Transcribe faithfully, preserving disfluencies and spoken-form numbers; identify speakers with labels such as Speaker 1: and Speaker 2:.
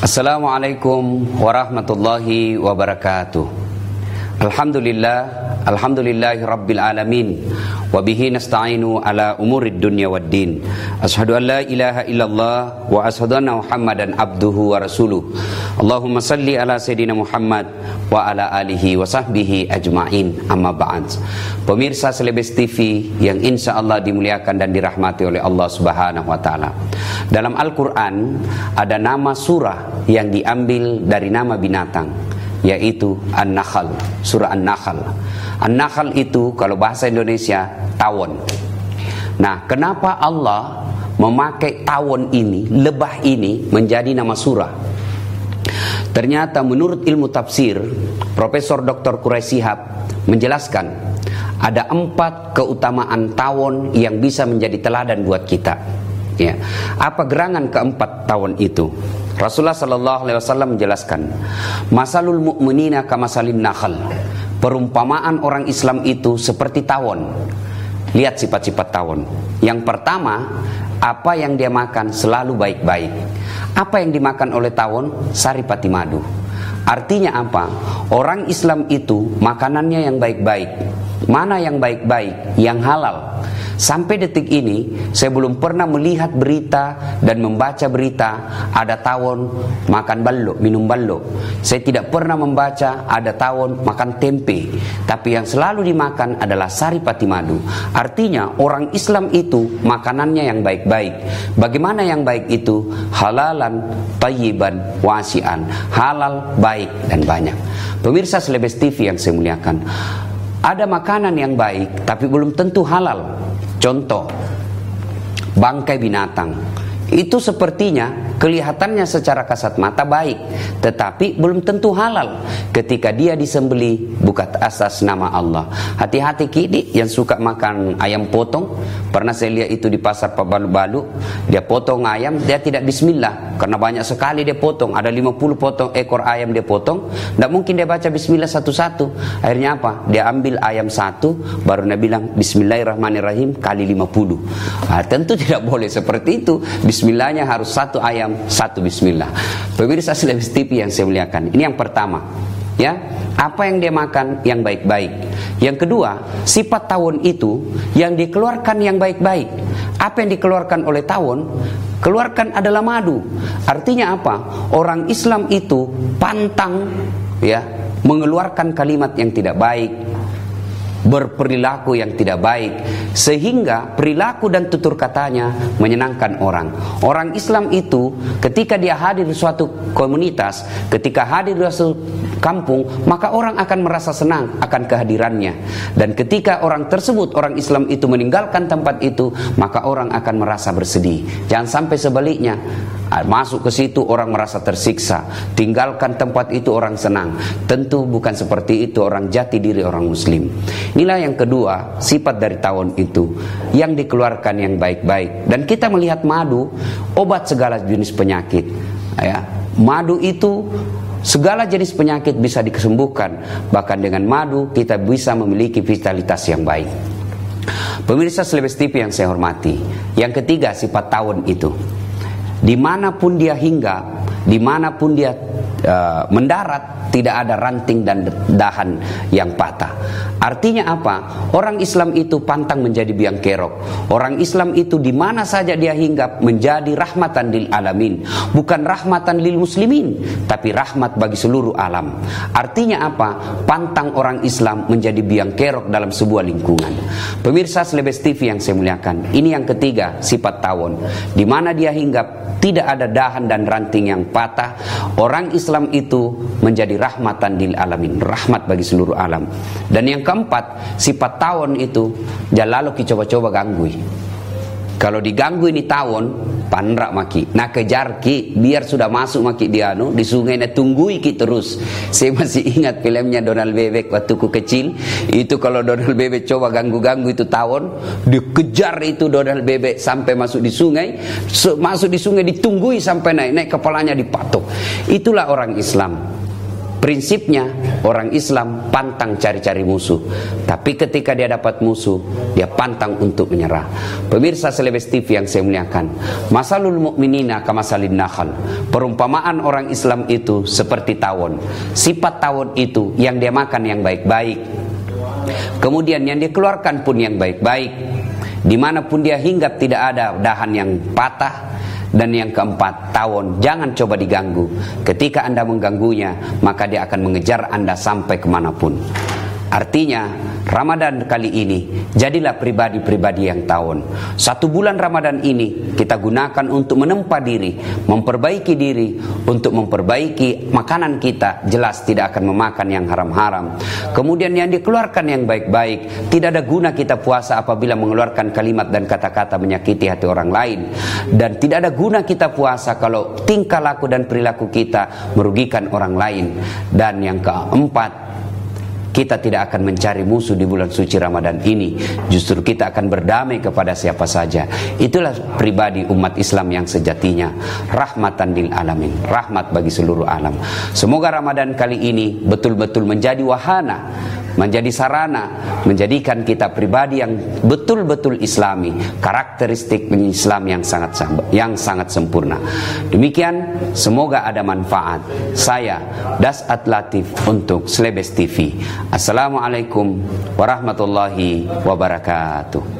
Speaker 1: Assalamualaikum warahmatullahi wabarakatuh. Alhamdulillah, alhamdulillahi rabbil alamin. Wabihi nasta'inu ala umurid dunya waddin. Ashhadu an la ilaha illallah wa ashhadu anna Muhammadan abduhu wa rasuluh. Allahumma salli ala Sayyidina Muhammad wa ala alihi wa sahbihi ajma'in. Amma ba'd. Pemirsa Selebes T V yang insya Allah dimuliakan dan dirahmati oleh Allah Subhanahu wa ta'ala. Dalam Al-Quran ada nama surah yang diambil dari nama binatang, yaitu An-Nahl, surah An-Nahl. An-Nahl itu kalau bahasa Indonesia tawon. Nah, kenapa Allah memakai tawon ini, lebah ini menjadi nama surah? Ternyata menurut ilmu tafsir, Profesor Doktor Quraisy Shihab menjelaskan ada empat keutamaan tawon yang bisa menjadi teladan buat kita. Ya. Apa gerangan keempat tawon itu? Rasulullah sallallahu alaihi wasallam menjelaskan, masalul mu'minina kamasalin nahl. Perumpamaan orang Islam itu seperti tawon. Lihat sifat-sifat tawon. Yang pertama, apa yang dia makan selalu baik-baik. Apa yang dimakan oleh tawon? Saripati madu. Artinya apa? Orang Islam itu makanannya yang baik-baik. Mana yang baik-baik? Yang halal. Sampai detik ini saya belum pernah melihat berita dan membaca berita ada tawon makan ballo, minum ballo. Saya tidak pernah membaca ada tawon makan tempe. Tapi yang selalu dimakan adalah saripati madu. Artinya orang Islam itu makanannya yang baik-baik. Bagaimana yang baik itu? Halalan, thayyiban, wasi'an. Halal, baik dan banyak. Pemirsa Selebes T V yang saya muliakan, ada makanan yang baik tapi belum tentu halal. Contoh, bangkai binatang. Itu sepertinya kelihatannya secara kasat mata baik, tetapi belum tentu halal ketika dia disembelih bukan atas nama Allah. Hati-hati kini yang suka makan ayam potong. Pernah saya lihat itu di pasar Pabalu-Balu. Dia potong ayam, dia tidak bismillah. Karena banyak sekali dia potong. Ada lima puluh potong ekor ayam dia potong. Tidak mungkin dia baca bismillah satu-satu. Akhirnya apa? Dia ambil ayam satu, baru dia bilang bismillahirrahmanirrahim kali lima puluh. Nah, tentu tidak boleh seperti itu. Bismillahnya harus satu ayam, satu bismillah. Pemirsa Selebes T V yang saya muliakan, ini yang pertama. Ya, apa yang dia makan yang baik-baik. Yang kedua, sifat tawon itu yang dikeluarkan yang baik-baik. Apa yang dikeluarkan oleh tawon? Keluarkan adalah madu. Artinya apa? Orang Islam itu pantang ya mengeluarkan kalimat yang tidak baik, berperilaku yang tidak baik, sehingga perilaku dan tutur katanya menyenangkan orang. Orang Islam itu ketika dia hadir di suatu komunitas, ketika hadir di suatu kampung, maka orang akan merasa senang akan kehadirannya. Dan ketika orang tersebut, orang Islam itu meninggalkan tempat itu, maka orang akan merasa bersedih. Jangan sampai sebaliknya, masuk ke situ orang merasa tersiksa, tinggalkan tempat itu orang senang. Tentu bukan seperti itu orang jati diri orang Muslim. Inilah yang kedua, sifat dari tawon itu yang dikeluarkan yang baik-baik. Dan kita melihat madu, obat segala jenis penyakit. Ya, madu itu segala jenis penyakit bisa disembuhkan. Bahkan dengan madu kita bisa memiliki vitalitas yang baik. Pemirsa Selebes T V yang saya hormati, yang ketiga sifat tawon itu, dimanapun dia hinggap, dimanapun dia uh, mendarat, tidak ada ranting dan dahan yang patah. Artinya apa? Orang Islam itu pantang menjadi biang kerok. Orang Islam itu di mana saja dia hinggap menjadi rahmatan lil alamin. Bukan rahmatan lil muslimin, tapi rahmat bagi seluruh alam. Artinya apa? Pantang orang Islam menjadi biang kerok dalam sebuah lingkungan. Pemirsa Selebes T V yang saya muliakan, ini yang ketiga sifat tawon. Di mana dia hinggap tidak ada dahan dan ranting yang patah. Orang Islam itu menjadi rahmatan lil alamin, rahmat bagi seluruh alam. Dan yang keempat, sifat tawon itu jangan lalu coba-coba ganggu. Kalau diganggu ini tawon, panrak maki, nak kejar ki, biar sudah masuk maki di anu di sungai, na tunggui ki terus. Saya masih ingat filmnya Donald Bebek waktu ku kecil. Itu kalau Donald Bebek coba ganggu-ganggu itu tawon, dikejar itu Donald Bebek sampai masuk di sungai, masuk di sungai ditunggui sampai naik, naik kepalanya dipatok. Itulah orang Islam. Prinsipnya orang Islam pantang cari-cari musuh, tapi ketika dia dapat musuh, dia pantang untuk menyerah. Pemirsa Celebes T V yang saya muliakan, masalul mu'minina kamasalin nakhal. Perumpamaan orang Islam itu seperti tawon. Sifat tawon itu yang dia makan yang baik-baik, kemudian yang dia keluarkan pun yang baik-baik. Dimanapun dia hinggap tidak ada dahan yang patah. Dan yang keempat, tawon jangan coba diganggu. Ketika Anda mengganggunya, maka dia akan mengejar Anda sampai kemanapun. Artinya Ramadan kali ini jadilah pribadi-pribadi yang tawon. Satu bulan Ramadan ini kita gunakan untuk menempa diri, memperbaiki diri, untuk memperbaiki makanan kita. Jelas tidak akan memakan yang haram-haram. Kemudian yang dikeluarkan yang baik-baik. Tidak ada guna kita puasa apabila mengeluarkan kalimat dan kata-kata menyakiti hati orang lain. Dan tidak ada guna kita puasa kalau tingkah laku dan perilaku kita merugikan orang lain. Dan yang keempat, kita tidak akan mencari musuh di bulan suci Ramadan ini. Justru kita akan berdamai kepada siapa saja. Itulah pribadi umat Islam yang sejatinya, rahmatan lil alamin, rahmat bagi seluruh alam. Semoga Ramadan kali ini betul-betul menjadi wahana, menjadi sarana, menjadikan kita pribadi yang betul-betul Islami, karakteristik Islam yang sangat yang sangat sempurna. Demikian, semoga ada manfaat. Saya Das'at Latif untuk Celebes T V. Assalamualaikum warahmatullahi wabarakatuh.